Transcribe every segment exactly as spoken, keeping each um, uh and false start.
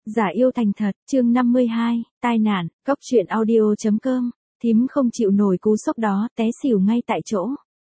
Giả yêu thành thật, chương năm mươi hai, tai nạn, cóc truyện audio.com, thím không chịu nổi cú sốc đó, té xỉu ngay tại chỗ.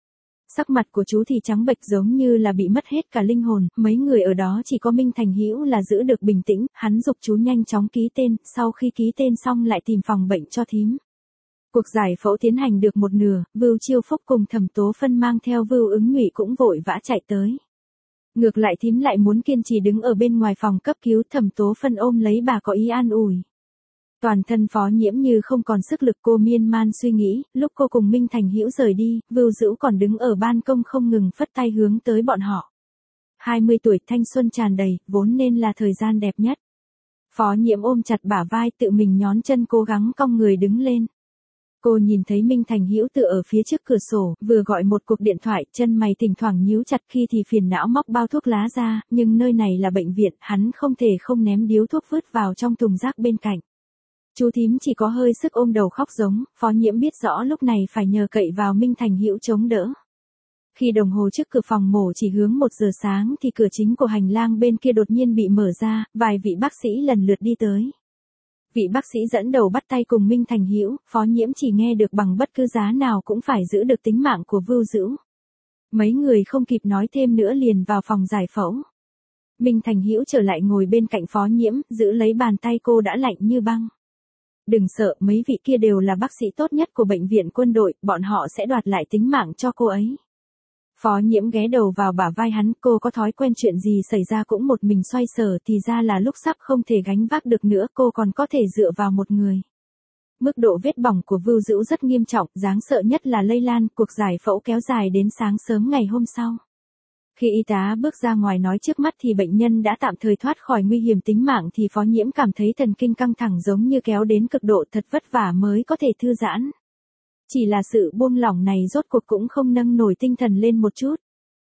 Sắc mặt của chú thì trắng bệch giống như là bị mất hết cả linh hồn, mấy người ở đó chỉ có Minh Thành Hữu là giữ được bình tĩnh, hắn giục chú nhanh chóng ký tên, sau khi ký tên xong lại tìm phòng bệnh cho thím. Cuộc giải phẫu tiến hành được một nửa, Vưu Chiêu Phúc cùng Thẩm Tố Phân mang theo Vưu Ứng Nhụy cũng vội vã chạy tới. Ngược lại thím lại muốn kiên trì đứng ở bên ngoài phòng cấp cứu, Thẩm Tố Phân ôm lấy bà có ý an ủi. Toàn thân Phó Nhiễm như không còn sức lực, cô miên man suy nghĩ, lúc cô cùng Minh Thành Hữu rời đi, Vưu Dữu còn đứng ở ban công không ngừng phất tay hướng tới bọn họ. hai mươi tuổi thanh xuân tràn đầy, vốn nên là thời gian đẹp nhất. Phó Nhiễm ôm chặt bả vai tự mình nhón chân cố gắng cong người đứng lên. Cô nhìn thấy Minh Thành Hữu tựa ở phía trước cửa sổ, vừa gọi một cuộc điện thoại, chân mày thỉnh thoảng nhíu chặt, khi thì phiền não móc bao thuốc lá ra, nhưng nơi này là bệnh viện, hắn không thể không ném điếu thuốc vứt vào trong thùng rác bên cạnh. Chú thím chỉ có hơi sức ôm đầu khóc giống, Phó Nhiễm biết rõ lúc này phải nhờ cậy vào Minh Thành Hữu chống đỡ. Khi đồng hồ trước cửa phòng mổ chỉ hướng một giờ sáng thì cửa chính của hành lang bên kia đột nhiên bị mở ra, vài vị bác sĩ lần lượt đi tới. Vị bác sĩ dẫn đầu bắt tay cùng Minh Thành Hữu, Phó Nhiễm chỉ nghe được bằng bất cứ giá nào cũng phải giữ được tính mạng của Vưu Dữu. Mấy người không kịp nói thêm nữa liền vào phòng giải phẫu. Minh Thành Hữu trở lại ngồi bên cạnh Phó Nhiễm, giữ lấy bàn tay cô đã lạnh như băng. Đừng sợ, mấy vị kia đều là bác sĩ tốt nhất của bệnh viện quân đội, bọn họ sẽ đoạt lại tính mạng cho cô ấy. Phó Nhiễm ghé đầu vào bả vai hắn, cô có thói quen chuyện gì xảy ra cũng một mình xoay sở, thì ra là lúc sắp không thể gánh vác được nữa cô còn có thể dựa vào một người. Mức độ vết bỏng của Vưu Dữu rất nghiêm trọng, đáng sợ nhất là lây lan, cuộc giải phẫu kéo dài đến sáng sớm ngày hôm sau. Khi y tá bước ra ngoài nói trước mắt thì bệnh nhân đã tạm thời thoát khỏi nguy hiểm tính mạng thì Phó Nhiễm cảm thấy thần kinh căng thẳng giống như kéo đến cực độ, thật vất vả mới có thể thư giãn. Chỉ là sự buông lỏng này rốt cuộc cũng không nâng nổi tinh thần lên một chút.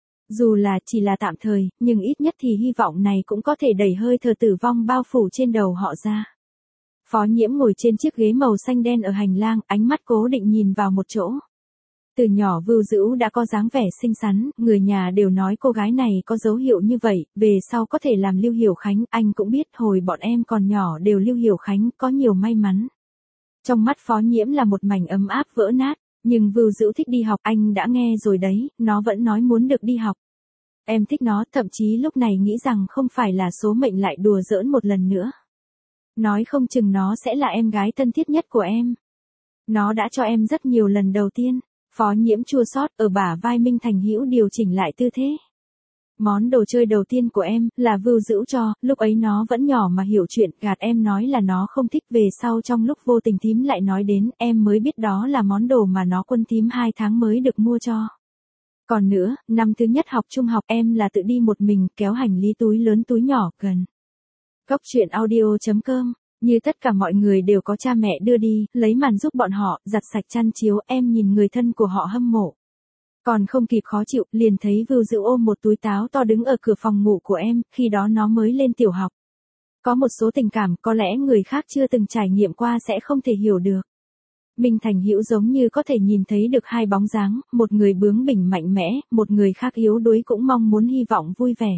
Dù là chỉ là tạm thời, nhưng ít nhất thì hy vọng này cũng có thể đẩy hơi thở tử vong bao phủ trên đầu họ ra. Phó Nhiễm ngồi trên chiếc ghế màu xanh đen ở hành lang, ánh mắt cố định nhìn vào một chỗ. Từ nhỏ Vưu Dữu đã có dáng vẻ xinh xắn, người nhà đều nói cô gái này có dấu hiệu như vậy, về sau có thể làm Lưu Hiểu Khánh, anh cũng biết hồi bọn em còn nhỏ đều Lưu Hiểu Khánh, có nhiều may mắn. Trong mắt Phó Nhiễm là một mảnh ấm áp vỡ nát, nhưng Vưu Dữu thích đi học, anh đã nghe rồi đấy, nó vẫn nói muốn được đi học. Em thích nó, thậm chí lúc này nghĩ rằng không phải là số mệnh lại đùa giỡn một lần nữa. Nói không chừng nó sẽ là em gái thân thiết nhất của em. Nó đã cho em rất nhiều lần đầu tiên. Phó Nhiễm chua xót ở bả vai Minh Thành Hữu điều chỉnh lại tư thế. Món đồ chơi đầu tiên của em là Vưu Dữu cho, lúc ấy nó vẫn nhỏ mà hiểu chuyện, gạt em nói là nó không thích, về sau trong lúc vô tình thím lại nói đến, em mới biết đó là món đồ mà nó quân thím hai tháng mới được mua cho. Còn nữa, năm thứ nhất học trung học em là tự đi một mình, kéo hành lý túi lớn túi nhỏ, gần. Cóc truyện audio.com. Như tất cả mọi người đều có cha mẹ đưa đi, lấy màn giúp bọn họ, giặt sạch chăn chiếu, em nhìn người thân của họ hâm mộ. Còn không kịp khó chịu, liền thấy Vưu Dữu ôm một túi táo to đứng ở cửa phòng ngủ của em, khi đó nó mới lên tiểu học. Có một số tình cảm, có lẽ người khác chưa từng trải nghiệm qua sẽ không thể hiểu được. Minh Thành Hữu giống như có thể nhìn thấy được hai bóng dáng, một người bướng bỉnh mạnh mẽ, một người khác yếu đuối cũng mong muốn hy vọng vui vẻ.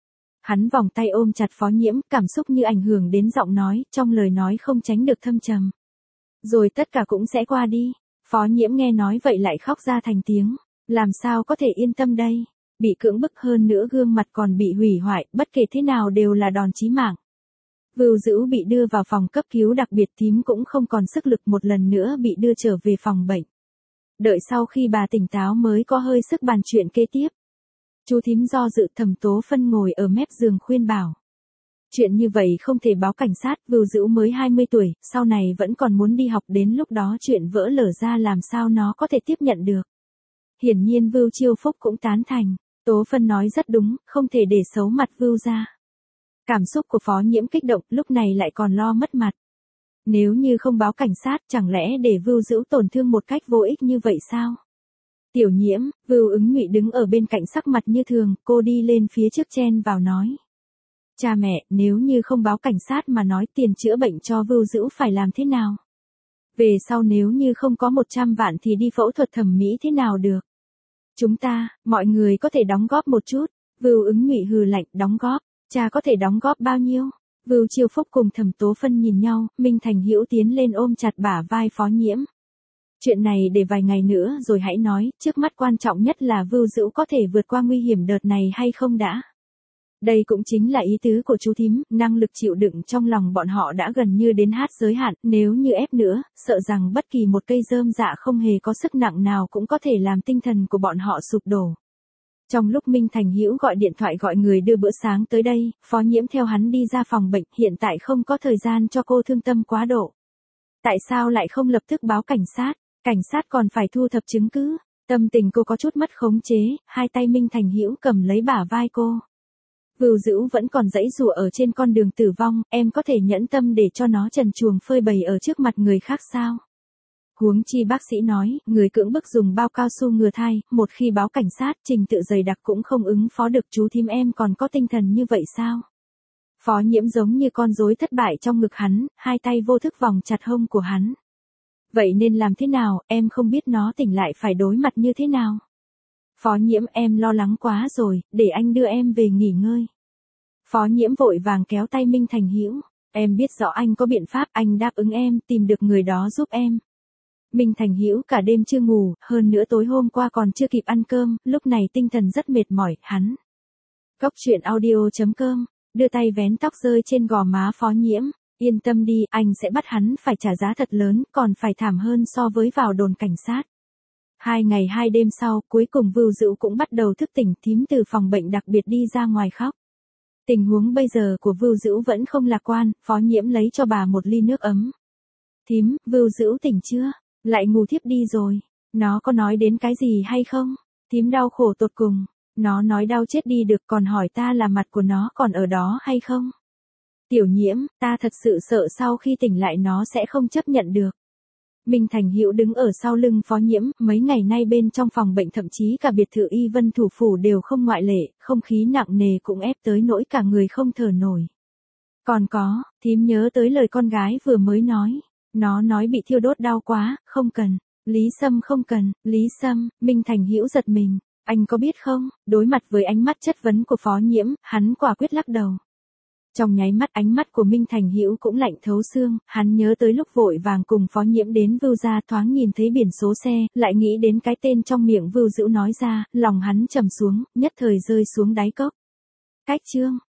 Hắn vòng tay ôm chặt Phó Nhiễm, cảm xúc như ảnh hưởng đến giọng nói, trong lời nói không tránh được thâm trầm. Rồi tất cả cũng sẽ qua đi. Phó Nhiễm nghe nói vậy lại khóc ra thành tiếng. Làm sao có thể yên tâm đây? Bị cưỡng bức, hơn nữa gương mặt còn bị hủy hoại, bất kể thế nào đều là đòn chí mạng. Vưu Dữu bị đưa vào phòng cấp cứu đặc biệt, thím cũng không còn sức lực, một lần nữa bị đưa trở về phòng bệnh. Đợi sau khi bà tỉnh táo mới có hơi sức bàn chuyện kế tiếp. Chú thím do dự, Thẩm Tố Phân ngồi ở mép giường khuyên bảo. Chuyện như vậy không thể báo cảnh sát, Vưu Dữu mới hai mươi tuổi, sau này vẫn còn muốn đi học, đến lúc đó chuyện vỡ lở ra làm sao nó có thể tiếp nhận được. Hiển nhiên Vưu Chiêu Phúc cũng tán thành, Tố Phân nói rất đúng, không thể để xấu mặt Vưu ra. Cảm xúc của Phó Nhiễm kích động, lúc này lại còn lo mất mặt. Nếu như không báo cảnh sát, chẳng lẽ để Vưu Dữu tổn thương một cách vô ích như vậy sao? Tiểu Nhiễm, Vưu Ứng Nhụy đứng ở bên cạnh sắc mặt như thường, cô đi lên phía trước chen vào nói. Cha mẹ, nếu như không báo cảnh sát mà nói tiền chữa bệnh cho Vưu Dữu phải làm thế nào? Về sau nếu như không có một trăm vạn thì đi phẫu thuật thẩm mỹ thế nào được? Chúng ta, mọi người có thể đóng góp một chút. Vưu Ứng Nhụy hừ lạnh, đóng góp, cha có thể đóng góp bao nhiêu? Vưu Chiêu Phúc cùng Thẩm Tố Phân nhìn nhau, Minh Thành Hữu tiến lên ôm chặt bả vai Phó Nhiễm. Chuyện này để vài ngày nữa rồi hãy nói, trước mắt quan trọng nhất là Vưu Dữu có thể vượt qua nguy hiểm đợt này hay không đã. Đây cũng chính là ý tứ của chú thím, năng lực chịu đựng trong lòng bọn họ đã gần như đến hát giới hạn, nếu như ép nữa, sợ rằng bất kỳ một cây rơm dạ không hề có sức nặng nào cũng có thể làm tinh thần của bọn họ sụp đổ. Trong lúc Minh Thành Hữu gọi điện thoại gọi người đưa bữa sáng tới đây, Phó Nhiễm theo hắn đi ra phòng bệnh, hiện tại không có thời gian cho cô thương tâm quá độ. Tại sao lại không lập tức báo cảnh sát? Cảnh sát còn phải thu thập chứng cứ. Tâm tình cô có chút mất khống chế, hai tay Minh Thành Hữu cầm lấy bả vai cô. Vưu Dữu vẫn còn giãy giụa ở trên con đường tử vong, em có thể nhẫn tâm để cho nó trần truồng phơi bày ở trước mặt người khác sao? Huống chi bác sĩ nói, người cưỡng bức dùng bao cao su ngừa thai, một khi báo cảnh sát, trình tự dày đặc cũng không ứng phó được, chú thím em còn có tinh thần như vậy sao? Phó Nhiễm giống như con rối thất bại trong ngực hắn, hai tay vô thức vòng chặt hông của hắn. Vậy nên làm thế nào, em không biết nó tỉnh lại phải đối mặt như thế nào? Phó Nhiễm, em lo lắng quá rồi, để anh đưa em về nghỉ ngơi. Phó Nhiễm vội vàng kéo tay Minh Thành Hữu. Em biết rõ anh có biện pháp, anh đáp ứng em, tìm được người đó giúp em. Minh Thành Hữu cả đêm chưa ngủ, hơn nữa tối hôm qua còn chưa kịp ăn cơm, lúc này tinh thần rất mệt mỏi, hắn. Cốc truyện audio chấm com, đưa tay vén tóc rơi trên gò má Phó Nhiễm. Yên tâm đi, anh sẽ bắt hắn phải trả giá thật lớn, còn phải thảm hơn so với vào đồn cảnh sát. Hai ngày hai đêm sau, cuối cùng Vưu Dữu cũng bắt đầu thức tỉnh, thím từ phòng bệnh đặc biệt đi ra ngoài khóc. Tình huống bây giờ của Vưu Dữu vẫn không lạc quan, Phó Nhiễm lấy cho bà một ly nước ấm. Thím, Vưu Dữu tỉnh chưa? Lại ngủ thiếp đi rồi. Nó có nói đến cái gì hay không? Thím đau khổ tột cùng. Nó nói đau chết đi được, còn hỏi ta là mặt của nó còn ở đó hay không? Tiểu Nhiễm, ta thật sự sợ sau khi tỉnh lại nó sẽ không chấp nhận được. Minh Thành Hữu đứng ở sau lưng Phó Nhiễm, mấy ngày nay bên trong phòng bệnh thậm chí cả biệt thự Y Vân thủ phủ đều không ngoại lệ, không khí nặng nề cũng ép tới nỗi cả người không thở nổi. Còn có, thím nhớ tới lời con gái vừa mới nói, nó nói bị thiêu đốt đau quá, không cần, Lý Sâm không cần, Lý Sâm, Minh Thành Hữu giật mình, anh có biết không, đối mặt với ánh mắt chất vấn của Phó Nhiễm, hắn quả quyết lắc đầu. Trong nháy mắt ánh mắt của Minh Thành Hữu cũng lạnh thấu xương, hắn nhớ tới lúc vội vàng cùng Phó Nhiễm đến Vưu gia, thoáng nhìn thấy biển số xe, lại nghĩ đến cái tên trong miệng Vưu Dữu nói ra, lòng hắn trầm xuống, nhất thời rơi xuống đáy cốc. Cách chương